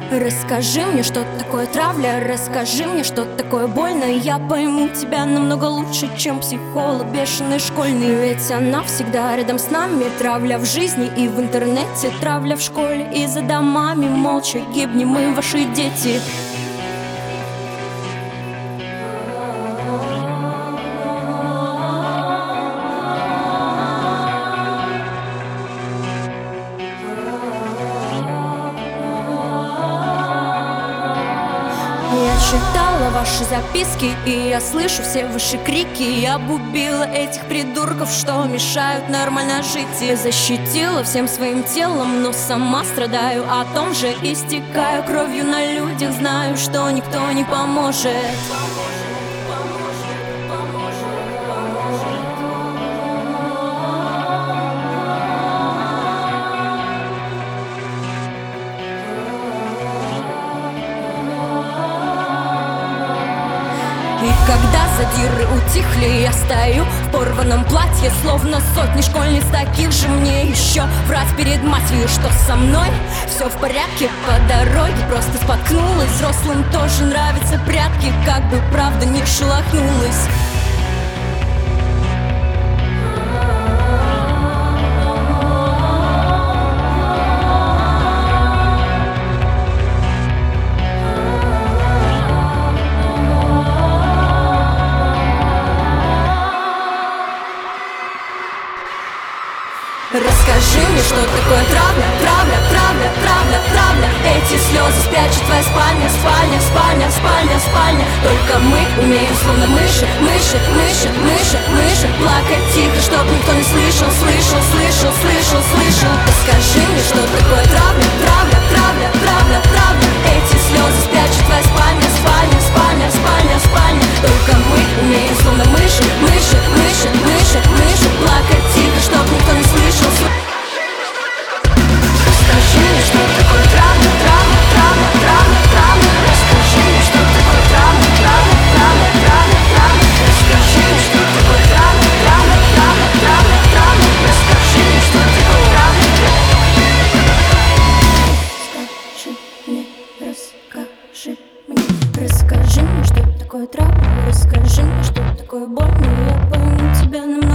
Расскажи мне, что такое травля, расскажи мне, что такое больно. Я пойму тебя намного лучше, чем психолог бешеный школьный. Ведь она всегда рядом с нами. Травля в жизни и в интернете, травля в школе и за домами. Молча гибнем мы, ваши дети. Я читала ваши записки, и я слышу все ваши крики. Я бы убила этих придурков, что мешают нормально жить. И защитила всем своим телом, но сама страдаю, о том же истекаю кровью на людях. Знаю, что никто не поможет. И когда задиры утихли, я стою в порванном платье, словно сотни школьниц таких же. Мне еще врать перед матерью, что со мной все в порядке. По дороге просто споткнулась. Взрослым тоже нравятся прятки, как бы правда не шелохнулась. Расскажи мне, что такое травля, травля, травля, травля, травля. Эти слезы спрячет твоя спальня, спальня, спальня, спальня, спальня. Только мы умеем, словно мыши, мыши, мыши, мыши, мыши, плакать тихо, чтоб никто не слышал, слышал, слышал, слышал, слышал. Расскажи мне, что такое травля, травля, травля, травля, травля. Эти слезы спрячет твоя спальня, спальня, спальня, спальня, спальня. Только мы умеем, словно мыши, мыши, мыши, мыши, мыши, плакать тихо, чтоб никто не слышал. Расскажи мне, что такое травля, травля, травля, травля, травля. Расскажи мне, что такое травля, травля, травля, травля, травля. Расскажи мне, что такое травля, травля, травля, травля, травля. Расскажи мне, что такое травля. Расскажи мне, что такое травля. Расскажи мне, что такое больно. Я пойму тебя намного